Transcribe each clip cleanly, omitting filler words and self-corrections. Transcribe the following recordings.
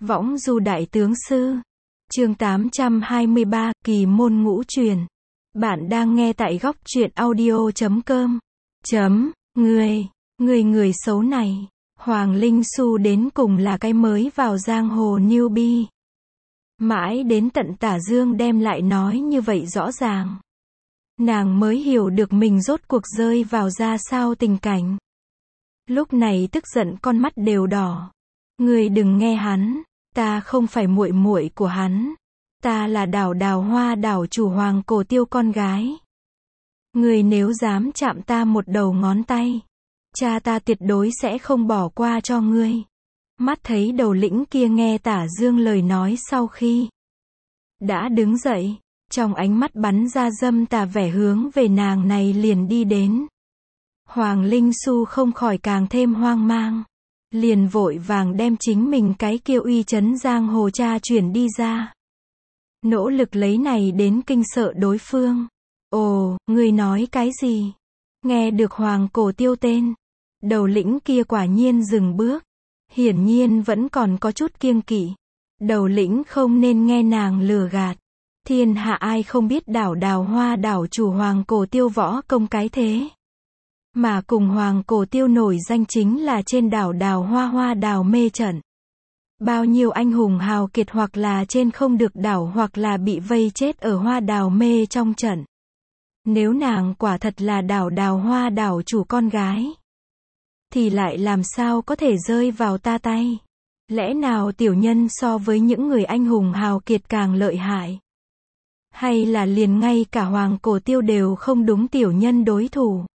Võng du đại tướng sư. Chương 823, kỳ môn ngũ truyền. Bạn đang nghe tại góc truyện audio.com. Người xấu này. Hoàng Linh Xu đến cùng là cái mới vào giang hồ newbie. Mãi đến tận Tả Dương đem lại nói như vậy rõ ràng. Nàng mới hiểu được mình rốt cuộc rơi vào ra sao tình cảnh. Lúc này tức giận con mắt đều đỏ. Ngươi đừng nghe hắn, ta không phải muội muội của hắn. Ta là Đào Hoa đảo chủ Hoàng Cổ Tiêu con gái. Ngươi nếu dám chạm ta một đầu ngón tay, cha ta tuyệt đối sẽ không bỏ qua cho ngươi. Mắt thấy đầu lĩnh kia nghe Tả Dương lời nói sau khi đã đứng dậy, trong ánh mắt bắn ra dâm tà vẻ hướng về nàng này liền đi đến. Hoàng Linh Xu không khỏi càng thêm hoang mang, liền vội vàng đem chính mình cái kia uy chấn giang hồ cha chuyển đi ra. Nỗ lực lấy này đến kinh sợ đối phương. Ồ, ngươi nói cái gì? Nghe được Hoàng Cổ Tiêu tên, đầu lĩnh kia quả nhiên dừng bước. Hiển nhiên vẫn còn có chút kiêng kỵ. Đầu lĩnh không nên nghe nàng lừa gạt. Thiên hạ ai không biết Đào Hoa đảo chủ Hoàng Cổ Tiêu võ công cái thế. Mà cùng Hoàng Cổ Tiêu nổi danh chính là trên đảo Hoa đảo mê trận. Bao nhiêu anh hùng hào kiệt hoặc là trên không được đảo hoặc là bị vây chết ở Hoa đảo mê trong trận. Nếu nàng quả thật là Đào Hoa đảo chủ con gái, thì lại làm sao có thể rơi vào ta tay? Lẽ nào tiểu nhân so với những người anh hùng hào kiệt càng lợi hại? Hay là liền ngay cả Hoàng Cổ Tiêu đều không đúng tiểu nhân đối thủ?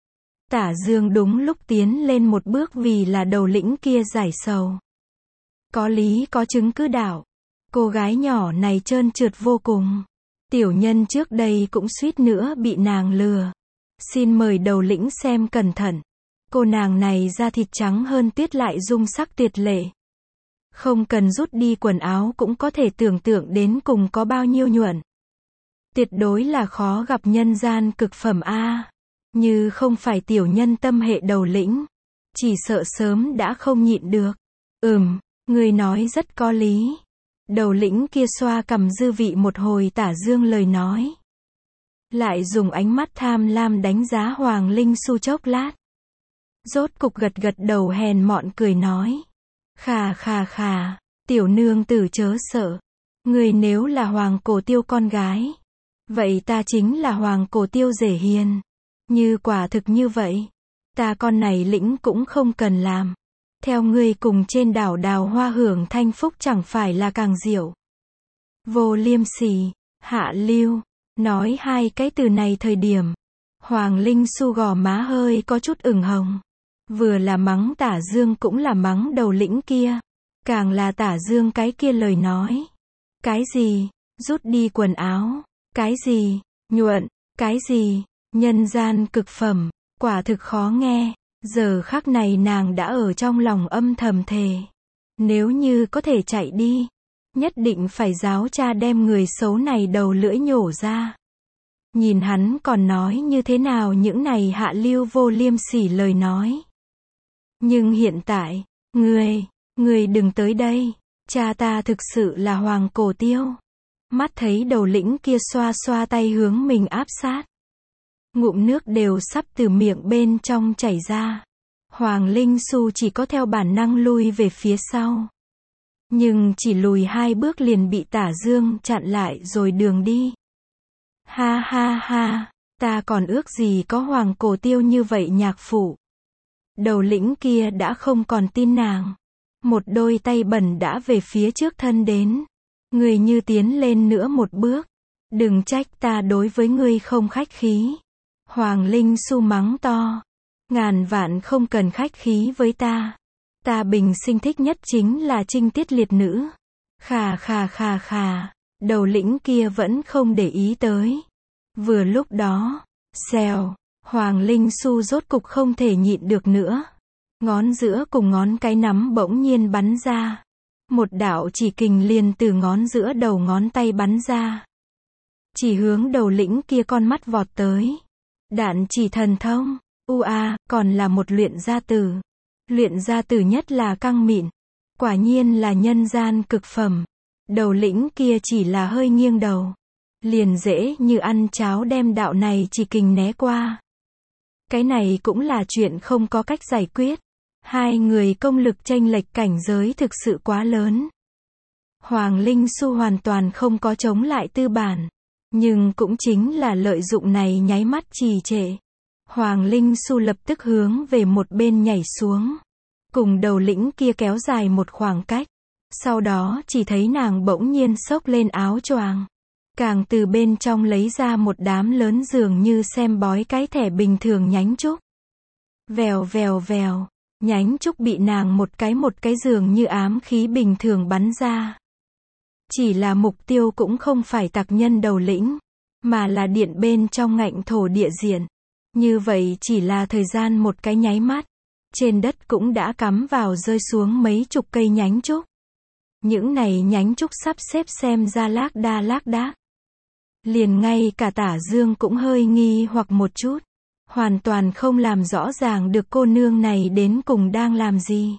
Tả Dương đúng lúc tiến lên một bước vì là đầu lĩnh kia giải sầu. Có lý có chứng cứ đạo. Cô gái nhỏ này trơn trượt vô cùng. Tiểu nhân trước đây cũng suýt nữa bị nàng lừa. Xin mời đầu lĩnh xem cẩn thận. Cô nàng này da thịt trắng hơn tuyết lại dung sắc tuyệt lệ. Không cần rút đi quần áo cũng có thể tưởng tượng đến cùng có bao nhiêu nhuận. Tuyệt đối là khó gặp nhân gian cực phẩm a. Như không phải tiểu nhân tâm hệ đầu lĩnh, chỉ sợ sớm đã không nhịn được. Người nói rất có lý. Đầu lĩnh kia xoa cằm dư vị một hồi Tả Dương lời nói. Lại dùng ánh mắt tham lam đánh giá Hoàng Linh Xu chốc lát. Rốt cục gật đầu hèn mọn cười nói. Khà, tiểu nương tử chớ sợ. Người nếu là Hoàng Cổ Tiêu con gái, vậy ta chính là Hoàng Cổ Tiêu rể hiền. Như quả thực như vậy, ta con này lĩnh cũng không cần làm. Theo ngươi cùng trên đảo Hoa hưởng thanh phúc chẳng phải là càng diệu. Vô liêm sỉ, hạ lưu. Nói hai cái từ này thời điểm, Hoàng Linh Xu gò má hơi có chút ửng hồng. Vừa là mắng Tả Dương cũng là mắng đầu lĩnh kia. Càng là Tả Dương cái kia lời nói. Cái gì? Rút đi quần áo. Cái gì? Nhuận. Cái gì? Nhân gian cực phẩm. Quả thực khó nghe. Giờ khắc này nàng đã ở trong lòng âm thầm thề. Nếu như có thể chạy đi, nhất định phải giáo cha đem người xấu này đầu lưỡi nhổ ra. Nhìn hắn còn nói như thế nào những này hạ lưu vô liêm sỉ lời nói. Nhưng hiện tại, ngươi đừng tới đây, cha ta thực sự là Hoàng Cổ Tiêu. Mắt thấy đầu lĩnh kia xoa tay hướng mình áp sát. Ngụm nước đều sắp từ miệng bên trong chảy ra. Hoàng Linh Xu chỉ có theo bản năng lui về phía sau. Nhưng chỉ lùi 2 bước liền bị Tả Dương chặn lại rồi đường đi. Ha, ta còn ước gì có Hoàng Cổ Tiêu như vậy nhạc phụ. Đầu lĩnh kia đã không còn tin nàng. Một đôi tay bẩn đã về phía trước thân đến. Người như tiến lên nữa một bước. Đừng trách ta đối với ngươi không khách khí. Hoàng Linh Xu mắng to. Ngàn vạn không cần khách khí với ta. Ta bình sinh thích nhất chính là trinh tiết liệt nữ. Khà. Đầu lĩnh kia vẫn không để ý tới. Vừa lúc đó, xèo, Hoàng Linh Xu rốt cục không thể nhịn được nữa. Ngón giữa cùng ngón cái nắm bỗng nhiên bắn ra. Một đạo chỉ kình liền từ ngón giữa đầu ngón tay bắn ra. Chỉ hướng đầu lĩnh kia con mắt vọt tới. Đạn chỉ thần thông. Còn là một luyện gia tử. Luyện gia tử nhất là căng mịn. Quả nhiên là nhân gian cực phẩm. Đầu lĩnh kia chỉ là hơi nghiêng đầu. Liền dễ như ăn cháo đem đạo này chỉ kình né qua. Cái này cũng là chuyện không có cách giải quyết. Hai người công lực chênh lệch cảnh giới thực sự quá lớn. Hoàng Linh Su hoàn toàn không có chống lại tư bản. Nhưng cũng chính là lợi dụng này nháy mắt trì trệ. Hoàng Linh Su lập tức hướng về một bên nhảy xuống. Cùng đầu lĩnh kia kéo dài một khoảng cách. Sau đó chỉ thấy nàng bỗng nhiên xốc lên áo choàng. Càng từ bên trong lấy ra một đám lớn dường như xem bói cái thẻ bình thường nhánh trúc. Vèo vèo vèo. Nhánh trúc bị nàng một cái dường như ám khí bình thường bắn ra. Chỉ là mục tiêu cũng không phải tặc nhân đầu lĩnh. Mà là điện bên trong ngạnh thổ địa diện. Như vậy chỉ là thời gian một cái nháy mắt. Trên đất cũng đã cắm vào rơi xuống mấy chục cây nhánh trúc. Những này nhánh trúc sắp xếp xem ra lác đác. Liền ngay cả Tả Dương cũng hơi nghi hoặc một chút. Hoàn toàn không làm rõ ràng được cô nương này đến cùng đang làm gì.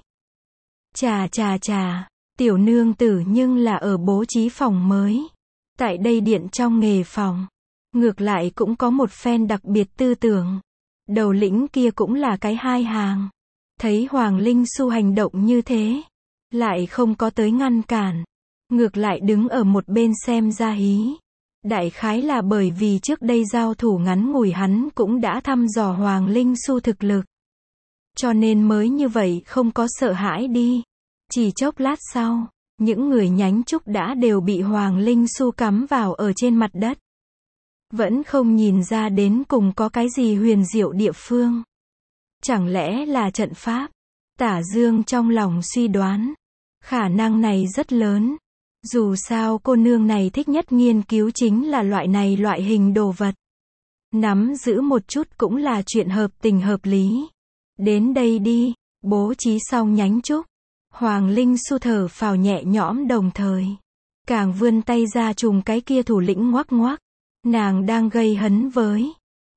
Chà, tiểu nương tử nhưng là ở bố trí phòng mới. Tại đây điện trong nghề phòng. Ngược lại cũng có một phen đặc biệt tư tưởng. Đầu lĩnh kia cũng là cái hai hàng. Thấy Hoàng Linh Su hành động như thế. Lại không có tới ngăn cản. Ngược lại đứng ở một bên xem ra hí. Đại khái là bởi vì trước đây giao thủ ngắn ngủi hắn cũng đã thăm dò Hoàng Linh Su thực lực. Cho nên mới như vậy không có sợ hãi đi. Chỉ chốc lát sau, những người nhánh trúc đã đều bị Hoàng Linh Su cắm vào ở trên mặt đất. Vẫn không nhìn ra đến cùng có cái gì huyền diệu địa phương. Chẳng lẽ là trận pháp? Tả Dương trong lòng suy đoán. Khả năng này rất lớn. Dù sao cô nương này thích nhất nghiên cứu chính là loại hình đồ vật. Nắm giữ một chút cũng là chuyện hợp tình hợp lý. Đến đây đi, bố trí xong nhánh trúc. Hoàng Linh Su thở phào nhẹ nhõm đồng thời. Càng vươn tay ra trùng cái kia thủ lĩnh ngoắc ngoắc. Nàng đang gây hấn với.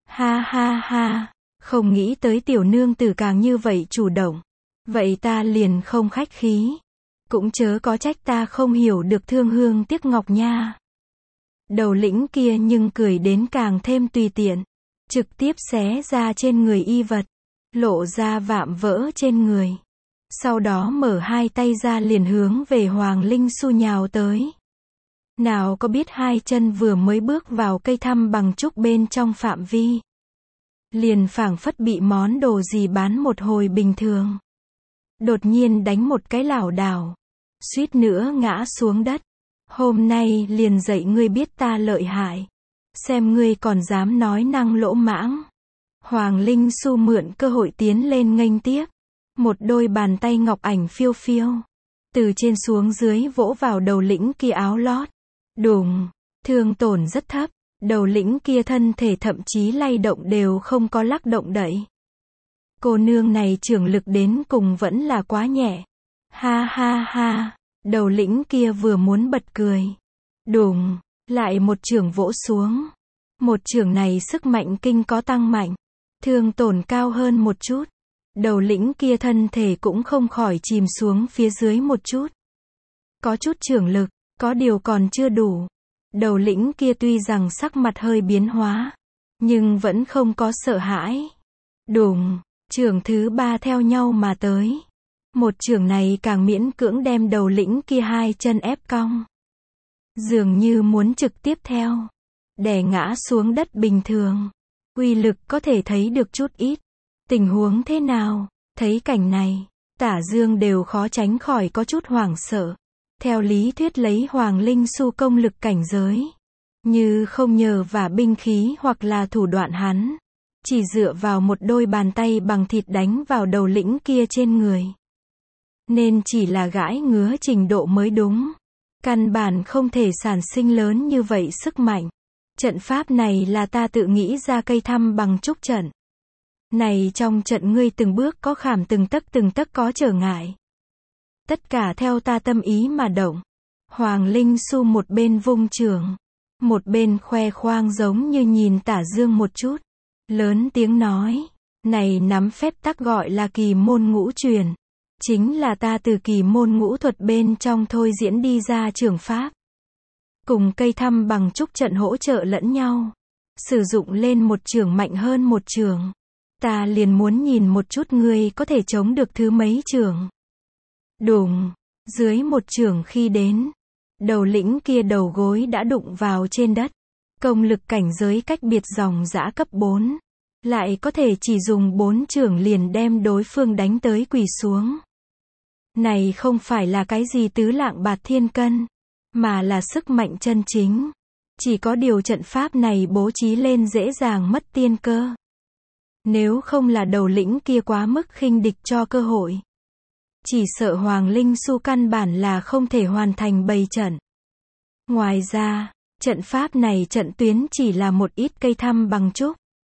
Ha, không nghĩ tới tiểu nương tử càng như vậy chủ động. Vậy ta liền không khách khí. Cũng chớ có trách ta không hiểu được thương hương tiếc ngọc nha. Đầu lĩnh kia nhưng cười đến càng thêm tùy tiện. Trực tiếp xé ra trên người y vật. Lộ ra vạm vỡ trên người. Sau đó mở hai tay ra liền hướng về Hoàng Linh Su nhào tới. Nào có biết hai chân vừa mới bước vào cây thăm bằng trúc bên trong phạm vi. Liền phảng phất bị món đồ gì bán một hồi bình thường. Đột nhiên đánh một cái lảo đảo. Suýt nữa ngã xuống đất. Hôm nay liền dạy ngươi biết ta lợi hại. Xem ngươi còn dám nói năng lỗ mãng. Hoàng Linh Su mượn cơ hội tiến lên nghênh tiếp. Một đôi bàn tay ngọc ảnh phiêu phiêu. Từ trên xuống dưới vỗ vào đầu lĩnh kia áo lót. Đùng, thương tổn rất thấp. Đầu lĩnh kia thân thể thậm chí lay động đều không có lắc động đậy. Cô nương này trưởng lực đến cùng vẫn là quá nhẹ. Ha, đầu lĩnh kia vừa muốn bật cười. Đùng, lại một chưởng vỗ xuống. Một chưởng này sức mạnh kinh có tăng mạnh. Thương tổn cao hơn một chút. Đầu lĩnh kia thân thể cũng không khỏi chìm xuống phía dưới một chút. Có chút chưởng lực, có điều còn chưa đủ. Đầu lĩnh kia tuy rằng sắc mặt hơi biến hóa, nhưng vẫn không có sợ hãi. Đùng, chưởng thứ ba theo nhau mà tới. Một chưởng này càng miễn cưỡng đem đầu lĩnh kia hai chân ép cong. Dường như muốn trực tiếp theo. Đè ngã xuống đất bình thường. Uy lực có thể thấy được chút ít. Tình huống thế nào? Thấy cảnh này, Tả Dương đều khó tránh khỏi có chút hoảng sợ. Theo lý thuyết lấy Hoàng Linh Su công lực cảnh giới. Như không nhờ vả binh khí hoặc là thủ đoạn hắn. Chỉ dựa vào một đôi bàn tay bằng thịt đánh vào đầu lĩnh kia trên người. Nên chỉ là gãi ngứa trình độ mới đúng. Căn bản không thể sản sinh lớn như vậy sức mạnh. Trận pháp này là ta tự nghĩ ra cây thăm bằng trúc trận. Này trong trận ngươi từng bước có khảm từng tấc có trở ngại. Tất cả theo ta tâm ý mà động. Hoàng Linh Su một bên vung chưởng. Một bên khoe khoang giống như nhìn Tả Dương một chút. Lớn tiếng nói. Này nắm phép tắc gọi là kỳ môn ngũ truyền. Chính là ta từ kỳ môn ngũ thuật bên trong thôi diễn đi ra trường pháp. Cùng cây thăm bằng trúc trận hỗ trợ lẫn nhau. Sử dụng lên một trường mạnh hơn một trường. Ta liền muốn nhìn một chút ngươi có thể chống được thứ mấy trường. Đùng, dưới một trường khi đến. Đầu lĩnh kia đầu gối đã đụng vào trên đất. Công lực cảnh giới cách biệt dòng dã cấp 4. Lại có thể chỉ dùng 4 trường liền đem đối phương đánh tới quỳ xuống. Này không phải là cái gì tứ lạng bạt thiên cân, mà là sức mạnh chân chính. Chỉ có điều trận pháp này bố trí lên dễ dàng mất tiên cơ. Nếu không là đầu lĩnh kia quá mức khinh địch cho cơ hội. Chỉ sợ Hoàng Linh Su căn bản là không thể hoàn thành bày trận. Ngoài ra, trận pháp này trận tuyến chỉ là một ít cây thăm bằng trúc.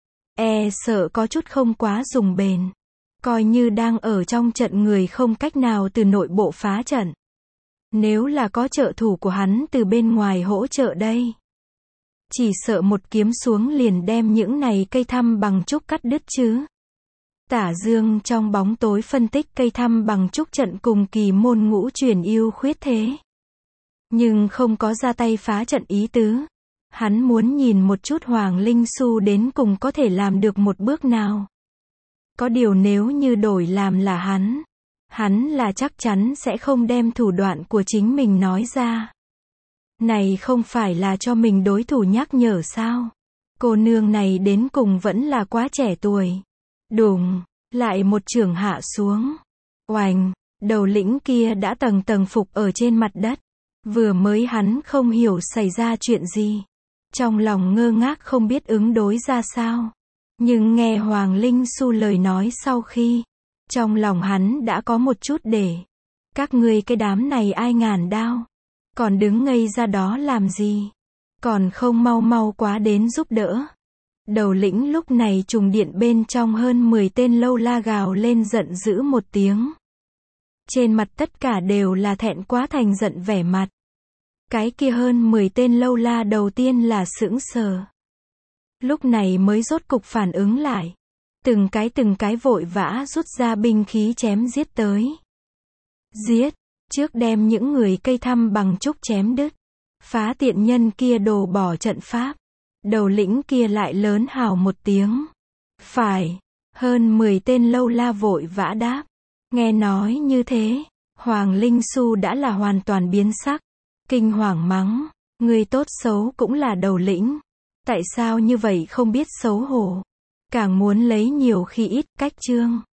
Sợ có chút không quá dùng bền. Coi như đang ở trong trận người không cách nào từ nội bộ phá trận. Nếu là có trợ thủ của hắn từ bên ngoài hỗ trợ đây. Chỉ sợ một kiếm xuống liền đem những này cây thăm bằng trúc cắt đứt chứ. Tả Dương trong bóng tối phân tích cây thăm bằng trúc trận cùng kỳ môn ngũ truyền ưu khuyết thế. Nhưng không có ra tay phá trận ý tứ. Hắn muốn nhìn một chút Hoàng Linh Su đến cùng có thể làm được một bước nào. Có điều nếu như đổi làm là hắn là chắc chắn sẽ không đem thủ đoạn của chính mình nói ra. Này không phải là cho mình đối thủ nhắc nhở sao? Cô nương này đến cùng vẫn là quá trẻ tuổi. Đùng, lại một chưởng hạ xuống. Oành, đầu lĩnh kia đã tầng tầng phục ở trên mặt đất. Vừa mới hắn không hiểu xảy ra chuyện gì. Trong lòng ngơ ngác không biết ứng đối ra sao. Nhưng nghe Hoàng Linh Su lời nói sau khi, trong lòng hắn đã có một chút để. Các ngươi cái đám này ai ngàn đao. Còn đứng ngây ra đó làm gì? Còn không mau mau quá đến giúp đỡ. Đầu lĩnh lúc này trùng điện bên trong hơn 10 tên lâu la gào lên giận dữ một tiếng. Trên mặt tất cả đều là thẹn quá thành giận vẻ mặt. Cái kia hơn 10 tên lâu la đầu tiên là sững sờ. Lúc này mới rốt cục phản ứng lại. Từng cái vội vã rút ra binh khí chém giết tới. Giết, trước đem những người cây thăm bằng trúc chém đứt. Phá tiện nhân kia đổ bỏ trận pháp. Đầu lĩnh kia lại lớn hào một tiếng. Phải, hơn 10 tên lâu la vội vã đáp. Nghe nói như thế, Hoàng Linh Su đã là hoàn toàn biến sắc. Kinh hoàng mắng, người tốt xấu cũng là đầu lĩnh. Tại sao như vậy không biết xấu hổ? Càng muốn lấy nhiều khi ít, cách chương.